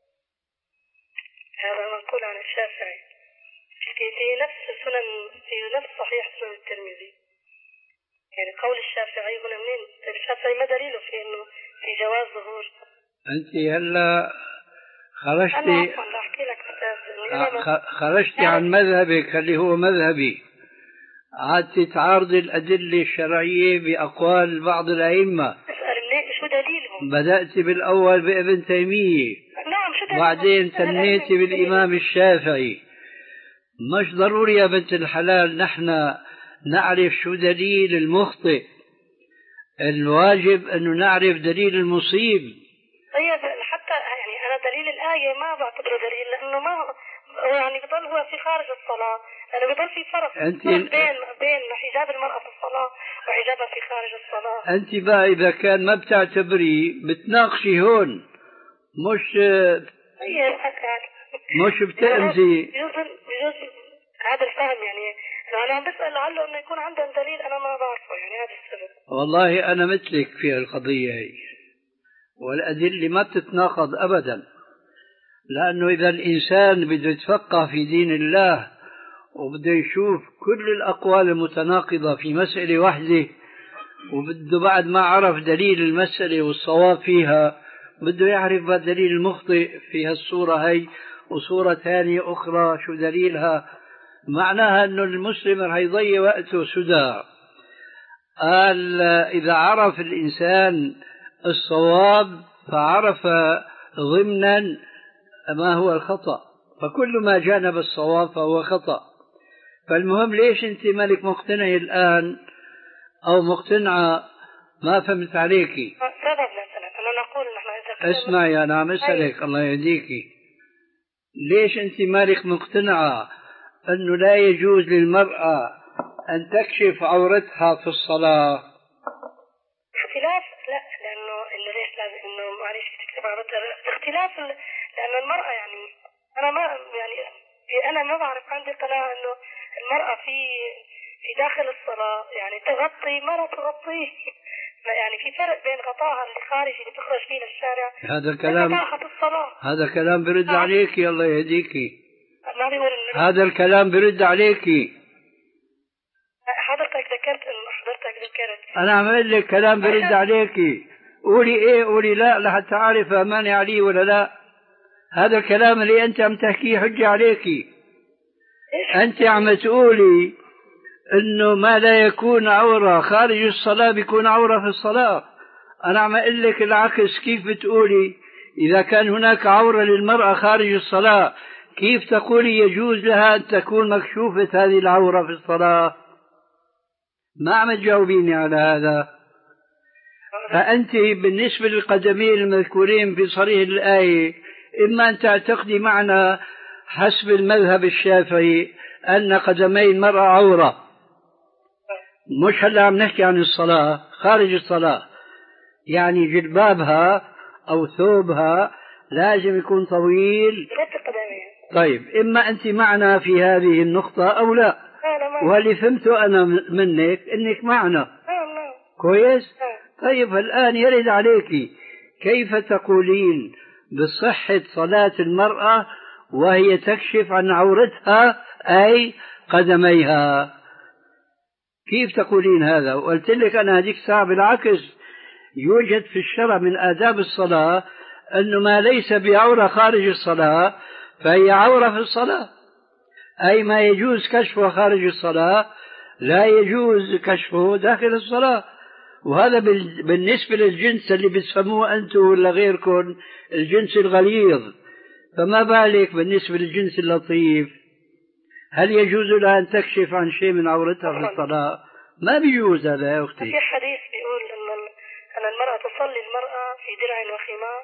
هذا منقول عن الشافعي في في نفس سنن في نفس صحيح سنن الترمذي. يعني قول الشافعي هنا منين؟ الشافعي ما دليله في إنه في جواز ظهور؟ أنت هلا خرجتي أنا أحكي لك خرجتي عن مذهبك اللي هو مذهبي، عاد تعارض الأدلة الشرعية بأقوال بعض الأئمة. أسأل منين شو دليلهم؟ بدأت بالأول بابن تيمية، نعم شو دليلهم؟ بعدين تنيتي بالإمام الشافعي. مش ضروري يا بنت الحلال نحن نعرف شو دليل المخطئ، الواجب أنه نعرف دليل المصيب. طيب حتى يعني أنا دليل الآية ما بعتبره دليل لأنه ما يعني بضل هو في خارج الصلاة، يعني بضل في فرق أنت بين بين حجاب المرأة في الصلاة وحجابها في خارج الصلاة. أنت بقى إذا كان ما بتعتبري بتناقشي هون، مش مش بتأمزي. بجوز بجوز هذا الفهم يعني أنا عم بسأل لعله إنه يكون عندهم دليل أنا ما بعرفه، يعني هذا السبب. والله أنا مثلك في القضية هي، والأدلة ما بتتناقض أبدا، لأنه إذا الإنسان بده يتفقه في دين الله وبده يشوف كل الأقوال المتناقضة في مسألة واحدة، وبده بعد ما عرف دليل المسألة والصواب فيها بده يعرف الدليل المخطئ في هالصورة هي وصورة ثانية أخرى شو دليلها. معناها أنه المسلم رح يضيع وقته سدى. قال إذا عرف الإنسان الصواب فعرف ضمنا ما هو الخطأ، فكل ما جانب الصواب فهو خطأ. فالمهم ليش أنت مالك مقتنعة الآن أو مقتنعة؟ ما فهمت عليكي. سبب مثلا أنا نقول نحن اسمعي أنا عم أسألك الله يهديكي، ليش أنت مالك مقتنعة أنه لا يجوز للمرأة أن تكشف عورتها في الصلاة؟ اختلاف لا لأنه إنه ليش لازم إنه معلش تكتب عورتها اختلاف لأن المرأة يعني أنا ما يعني أنا ما بعرف عندي قناعة إنه المرأة في في داخل الصلاة يعني تغطي ما لا تغطيه، يعني في فرق بين غطاها اللي خارج اللي تخرج فيه للشارع. هذا الكلام الصلاة. هذا كلام برد آه. عليكي الله يهديكي. ما بيقول هذا الكلام برد عليكي. حضرتك ذكرت إنه حضرتك ذكرت أنا عم أقول لك كلام برد عليكي، قولي إيه قولي لا لحتى أعرف أماني عليه ولا لا. هذا الكلام اللي أنت عم تحكيه حجة عليكي. أنت عم تقولي إنه ما لا يكون عورة خارج الصلاة بيكون عورة في الصلاة. أنا عم أقول لك العكس. كيف بتقولي إذا كان هناك عورة للمرأة خارج الصلاة كيف تقولي يجوز لها أن تكون مكشوفة هذه العورة في الصلاة؟ ما عم تجاوبيني على هذا. فأنت بالنسبة للقدمين المذكورين في صريح الآية إما أن تعتقدي معنا حسب المذهب الشافعي أن قدمي المرأة عورة، مش هلا عم نحكي عن الصلاة خارج الصلاة، يعني جلبابها أو ثوبها لازم يكون طويل. طيب إما أنت معنا في هذه النقطة أو لا، واللي فهمته أنا منك إنك معنا. كويس. طيب الآن يرد عليك كيف تقولين بصحة صلاة المرأة وهي تكشف عن عورتها أي قدميها؟ كيف تقولين هذا؟ وقلت لك أنا هذيك الساعة بالعكس يوجد في الشرع من آداب الصلاة أنه ما ليس بعورة خارج الصلاة فهي عورة في الصلاة، أي ما يجوز كشفه خارج الصلاة لا يجوز كشفه داخل الصلاة. وهذا بالنسبة للجنس اللي بتسموه أنتم ولا غيركم الجنس الغليظ، فما بالك بالنسبة للجنس اللطيف؟ هل يجوز لها أن تكشف عن شيء من عورتها في الصلاة؟ ما بيجوز هذا يا أختي. في حديث بيقول أن المرأة تصلي المرأة في درع وخمار،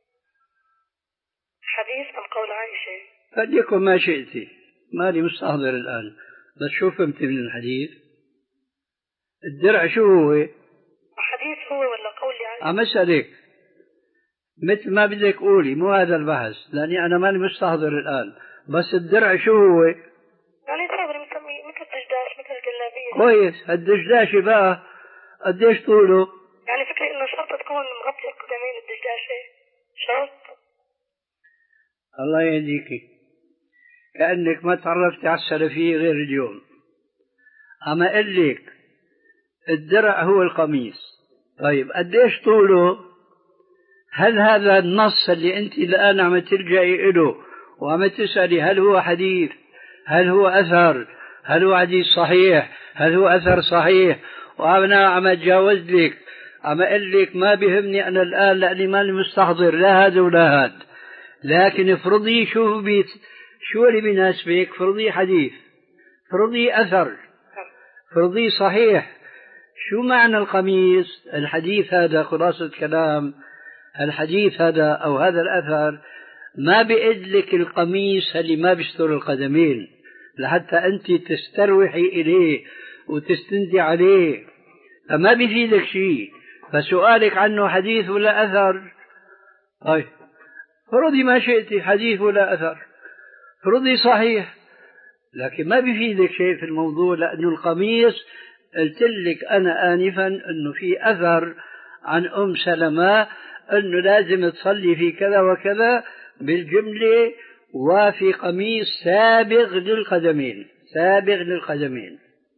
حديث عن قول عائشة. فليكن ما شئتي، مالي مستحضر الآن، بس شو فهمت من الحديث؟ الدرع شو هو؟ حديث هو ولا قول عائشة؟ عم أسألك مثل ما بدك قولي، مو هذا البحث، لأني أنا ماني مستحضر الآن. بس الدرع شو هو؟ يعني صبري مسمي مثل الدشداش مثل الجلابية. كويس. الدشداشة بقى قديش طوله؟ يعني فكرة إنه شرط تكون مغطية القدمين الدشداشة شرط. الله يهديكي، كأنك ما تعرفتي على السلفية غير اليوم. أما أقول لك الدرع هو القميص. طيب قديش طوله؟ هل هذا النص اللي أنت الآن عم تلجئي إله وعم تسألي هل هو حديث، هل هو أثر، هل هو حديث صحيح، هل هو أثر صحيح، وأنا عم أتجاوز لك عم أقول لك ما بيهمني أنا الآن لأني ماني مستحضر لا هذا ولا هذا، لكن افرضي شو بيت شو اللي بيناسبك، فرضي حديث، فرضي أثر، فرضي صحيح. شو معنى القميص؟ الحديث هذا خلاصة كلام، الحديث هذا أو هذا الأثر ما بيقدلك القميص اللي ما بيستر القدمين لحتى أنت تستروحي إليه وتستندي عليه، فما بيفيدك شيء. فسؤالك عنه حديث ولا أثر؟ طيب فرضي ما شئتي حديث ولا أثر، فرضي صحيح، لكن ما بيفيدك شيء في الموضوع، لأنه القميص قلت لك أنا آنفا أنه في أثر عن أم سلمة أنه لازم تصلي في كذا وكذا بالجملة، وفي قميص سابغ للقدمين، سابغ للقدمين.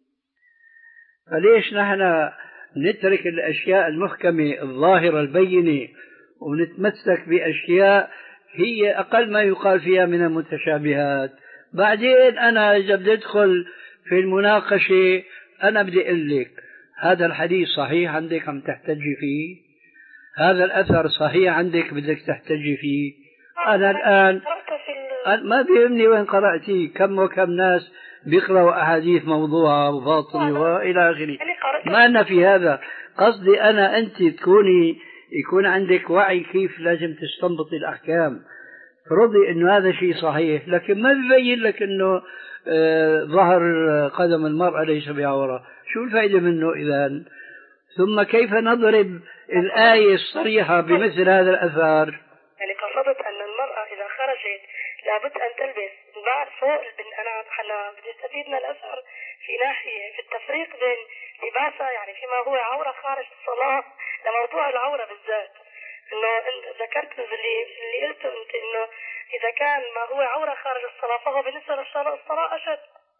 فليش نحن نترك الأشياء المحكمة الظاهرة البينة ونتمسك بأشياء هي أقل ما يقال فيها من المتشابهات؟ بعدين أنا إذا بدي أدخل في المناقشة أنا بدي أقول لك هذا الحديث صحيح عندك عم تحتجي فيه، هذا الأثر صحيح عندك بدك تحتجي فيه. أنا الآن ما بيهمني وين قرأتي، كم وكم ناس بيقرأوا أحاديث موضوعة وباطلة وإلى آخره، ما أنا في هذا قصدي. أنا أنت تكوني يكون عندك وعي كيف لازم تستنبطي الأحكام. فرضي إنه هذا شيء صحيح لكن ما بيبين لك إنه آه ظهر قدم المرأة ليس بعورة، شو الفائدة منه إذن؟ ثم كيف نضرب الآية الصريحة بمثل هذا الأثار؟ يعني قصدت أن المرأة إذا خرجت لابد أن تلبس بعد فوق البنطلون. حنا بدي استفيد من الأثر في ناحية في التفريق بين لباسها يعني فيما هو عورة خارج الصلاة لموضوع العورة بالذات. إنه ذكرت اللي اللي قلته أنت إنه إذا كان ما هو عورة خارج الصلاة فهو بالنسبة للصلاة الصلاة أشد.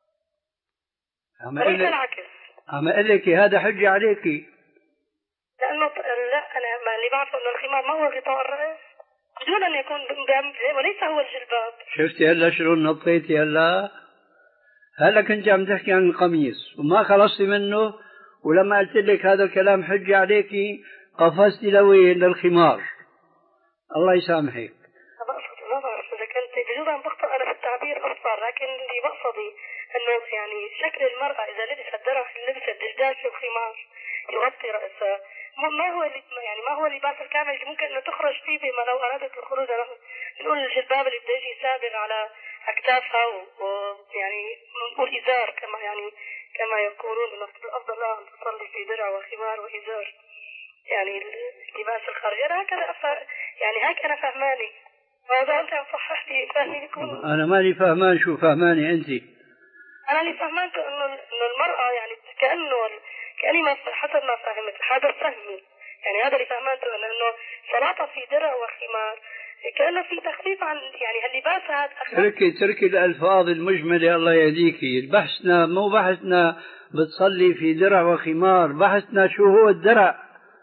وليس العكس. عم أقول لك هذا حجة عليكي. لأنه لا أنا ما اللي بعرفه إنه الخمار ما هو غطاء الرأس دون أن يكون دم وليس هو الجلباب. شفتي هلا شلون نطيتي هلا؟ هلا كنت عم تحكي عن القميص وما خلصتي منه، ولما قلت لك هذا الكلام حجة عليكي قفزتي لوين للخمار. الله يسامحك. ما بعرف إذا كنت بجوز عم بخطأ أنا في التعبير أصلا، لكن اللي بقصدي إنه يعني شكل المرأة إذا لبست درع لبست دشداش وخمار يغطي رأسها ما هو اللي يعني ما هو اللباس الكامل اللي ممكن إنه تخرج فيه بما لو أرادت الخروج. نقول الجلباب اللي بده يجي سابغ على أكتافها ويعني نقول إزار كما يعني كما يقولون إنه الأفضل لها أن تصلي في درع وخمار وإزار، يعني اللباس الخارجي. أنا هكذا يعني هيك أنا فهماني. فإذا أنت صحح لي فهمي يكون أنا ماني فهمان. شو فهماني أنت؟ أنا اللي فهمانته إنه إنه المرأة يعني كأنه كأني ما حسب ما فهمت هذا فهمي، يعني هذا اللي فهمانته إنه صلاتها في درع وخمار كأنه في تخفيف عن يعني اللباس هذا. تركي تركي الألفاظ المجملة الله يهديكي. بحثنا مو بحثنا بتصلي في درع وخمار، بحثنا شو هو الدرع،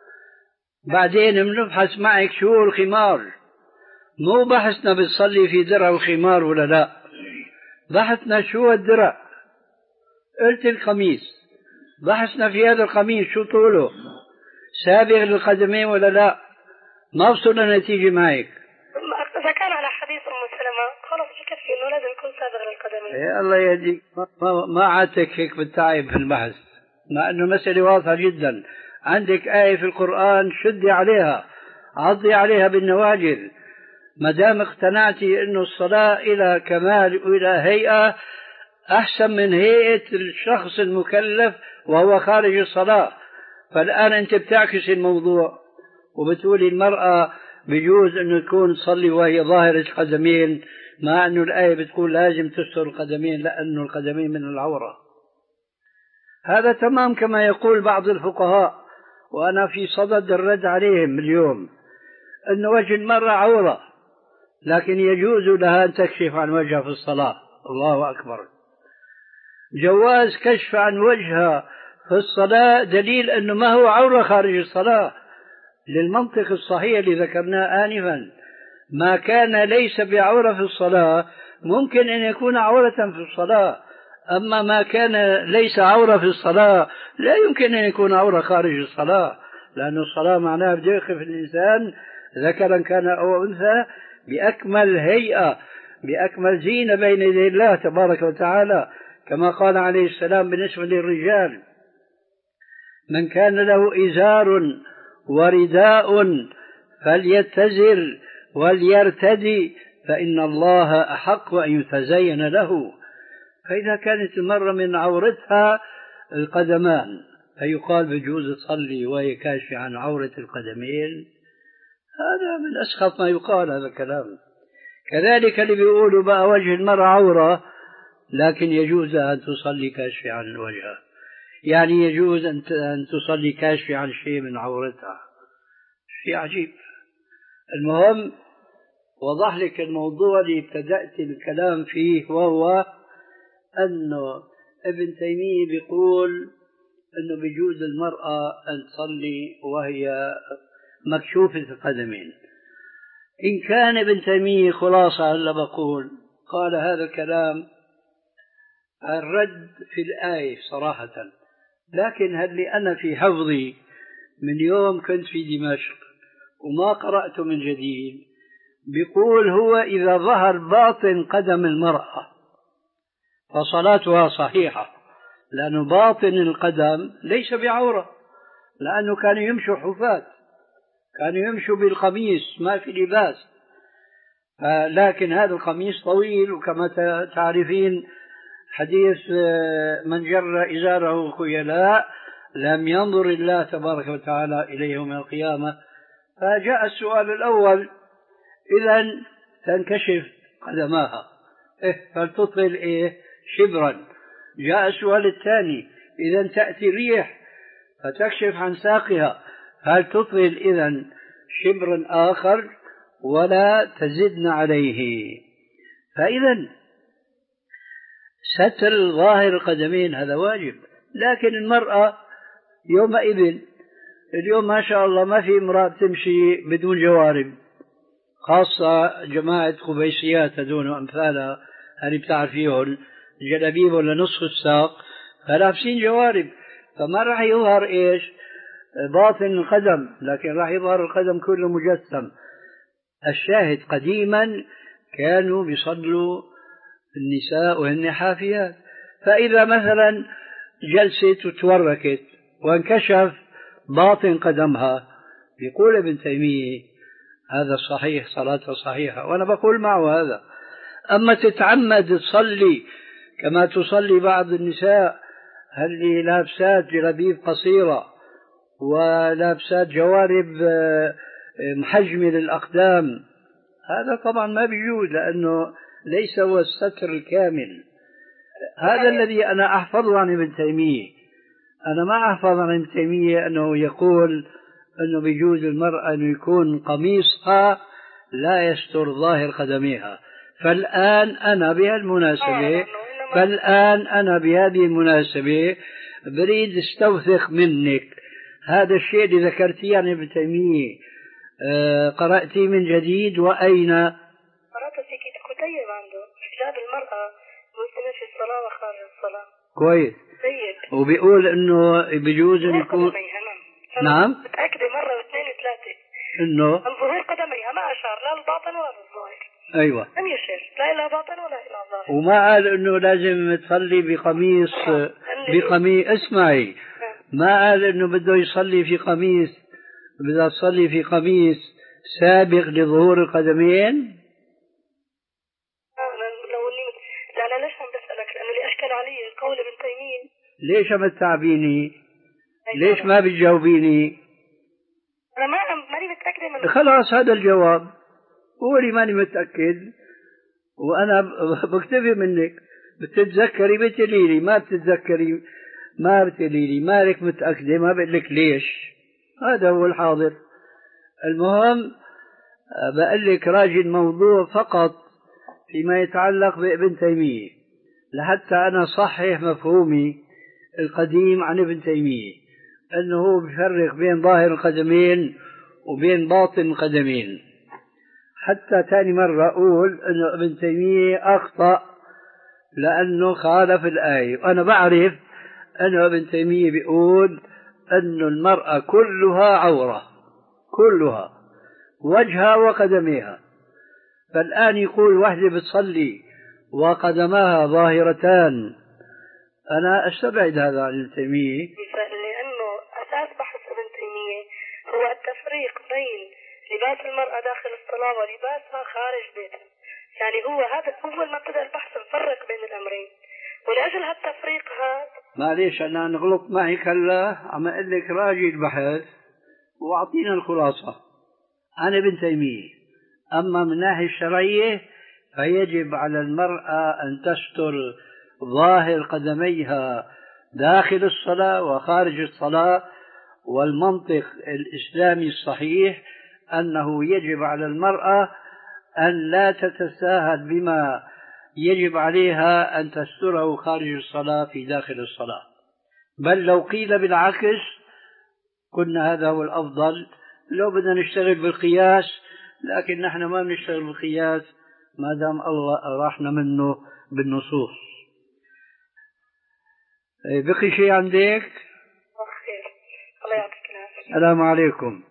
بعدين بنبحث معك شو هو الخمار. مو بحثنا بتصلي في درع وخمار ولا لا، بحثنا شو هو الدرع. قلت القميص، بحثنا في هذا القميص شو طوله، سابغ للقدمين ولا لا، ما وصلنا نتيجة معك. إذا كان على حديث أم سلمة خلاص يكفي إنه لازم يكون سابغ للقدمين. يا الله يهديك، ما, ما عادتك هيك بالتعب في البحث، مع إنه مسألة واضحة جدا. عندك آية في القرآن شدي عليها، عضي عليها بالنواجذ. ما دام اقتنعتي إنه الصلاة إلى كمال وإلى هيئة أحسن من هيئة الشخص المكلف وهو خارج الصلاة، فالآن أنت بتعكس الموضوع وبتقولي المرأة بيجوز أنه يكون صلي وهي ظاهرة القدمين، مع أنه الآية بتقول لازم تستر القدمين لأنه القدمين من العورة. هذا تمام كما يقول بعض الفقهاء، وأنا في صدد الرد عليهم اليوم، أن وجه المرأة عورة، لكن يجوز لها أن تكشف عن وجهها في الصلاة. الله أكبر. جواز كشف عن وجهها في الصلاة دليل أنه ما هو عورة خارج الصلاة، للمنطق الصحيح اللي ذكرناه آنفا. ما كان ليس بعورة في الصلاة ممكن أن يكون عورة في الصلاة، أما ما كان ليس عورة في الصلاة لا يمكن أن يكون عورة خارج الصلاة، لأن الصلاة معناها بده يقف الإنسان ذكرا كان أو أنثى بأكمل هيئة بأكمل زينة بين يدي الله تبارك وتعالى، كما قال عليه السلام بالنسبة للرجال: من كان له إزار ورداء فليتزر وليرتدي فإن الله أحق أن يتزين له. فإذا كانت المرة من عورتها القدمان فيقال بجوز تصلي وهي كاشفة عن عورة القدمين، هذا من أسخط ما يقال هذا الكلام. كذلك اللي بيقولوا بقى وجه المرأة عورة لكن يجوز أن تصلي كاشفة عن وجهها، يعني يجوز أن تصلي كاشفة عن شيء من عورتها، شيء عجيب. المهم وضح لك الموضوع اللي ابتدأت الكلام فيه، وهو أنه ابن تيمية بيقول أنه بيجوز المرأة أن تصلي وهي مكشوفة القدمين. إن كان ابن تيمية خلاصة هلا بقول قال هذا الكلام الرد في الآية صراحة، لكن هل لي أنا في حفظي من يوم كنت في دمشق وما قرأته من جديد، بيقول هو إذا ظهر باطن قدم المرأة فصلاتها صحيحة، لأن باطن القدم ليس بعورة، لأنه كانوا يمشوا حفاة، كانوا يمشوا بالقميص ما في لباس، لكن هذا القميص طويل، وكما تعرفين حديث من جر إزاره خيلاء لم ينظر الله تبارك وتعالى إليه يوم القيامة. فجاء السؤال الأول: إذن تنكشف قدماها إيه فلتطل إيه شبرا. جاء السؤال الثاني: إذن تأتي ريح فتكشف عن ساقها، هل تطل إذن شبرا آخر ولا تزدن عليه؟ فإذن ستر ظاهر القدمين هذا واجب، لكن المرأة يومئذ اليوم ما شاء الله ما في امرأة تمشي بدون جوارب، خاصة جماعة قبيسيات هذون وأمثالها، هذه بتعرفيهم جلابيب ولا نصف الساق فلابسين جوارب، فما راح يظهر إيش باطن القدم، لكن راح يظهر القدم كله مجسم. الشاهد قديما كانوا بيصلوا النساء وهن حافيات، فإذا مثلا جلست وتوركت وانكشف باطن قدمها يقول ابن تيمية هذا صحيح، صلاتها صحيحة، وأنا بقول معه هذا. أما تتعمد تصلي كما تصلي بعض النساء اللي لابسات جلابيب قصيرة ولابسات جوارب محجمة للأقدام، هذا طبعا ما بيجوز، لأنه ليس هو الستر الكامل. هذا الذي أنا أحفظ عن ابن تيمية. أنا ما أحفظ عن ابن تيمية أنه يقول أنه بيجوز المرأة أن يكون قميصها لا يستر ظاهر قدميها. فالآن أنا بهالمناسبة فالآن أنا بهذه المناسبة بريد استوثق منك هذا الشيء اللي ذكرتيه عن ابن تيمية، آه قرأتي من جديد وأين؟ قرأت في كتيب عنده حجاب المرأة مسلمة في الصلاة وخارج الصلاة. كويس. سيد. وبيقول إنه بيجوز أن يكون نعم متأكدة مرة واثنين وثلاثة إنه عن ظهور قدميها، ما أشار لا الباطن ولا الظاهر. أيوة لم يشير لا إلى باطن ولا إلى ظاهر، وما قال إنه لازم تصلي بقميص بقميص اسمعي ما قال إنه بده يصلي في قميص بدها تصلي في قميص سابق لظهور القدمين. لا لا ليش عم بسألك؟ لأنه اللي أشكل علي قول ابن تيمية. ليش عم تتعبيني؟ ليش ما بتجاوبيني؟ أنا ما ماني متأكدة من خلاص هذا الجواب، قولي ماني متأكد وأنا بكتفي منك. بتتذكري بتقولي لي، ما بتتذكري ما بتقولي لي، مالك متأكدة ما بقول لك ليش. هذا هو الحاضر. المهم بقول لك راجي الموضوع فقط فيما يتعلق بابن تيمية لحتى أنا صحح مفهومي القديم عن ابن تيمية، أنه بيفرق بين ظاهر القدمين وبين باطن القدمين. حتى ثاني مرة أقول أنه ابن تيمية أخطأ لأنه خالف الآية، وأنا بعرف أنه ابن تيمية بيقول أن المرأة كلها عورة، كلها وجهها وقدميها. فالآن يقول وحدة بتصلي وقدماها ظاهرتان، أنا أستبعد هذا عن ابن تيمية، لأنه أساس بحث ابن تيمية هو التفريق بين لباس المرأة داخل الصلاة ولباسها خارج بيتها. يعني هو هذا أول ما بدأ البحث نفرق بين الأمرين، ولأجل هالتفريق هذا معليش أنا نغلط معك هلا، عم أقول لك راجي البحث وأعطينا الخلاصة عن ابن تيمية. أما من الناحية الشرعية فيجب على المرأة أن تستر ظاهر قدميها داخل الصلاة وخارج الصلاة، والمنطق الإسلامي الصحيح أنه يجب على المرأة أن لا تتساهل بما يجب عليها أن تستره خارج الصلاة في داخل الصلاة. بل لو قيل بالعكس قلنا هذا هو الأفضل لو بدنا نشتغل بالقياس، لكن نحن ما بنشتغل بالقياس ما دام الله راحنا منه بالنصوص. بقي شيء عندك؟ خير، الله يعطيك العافية. السلام عليكم.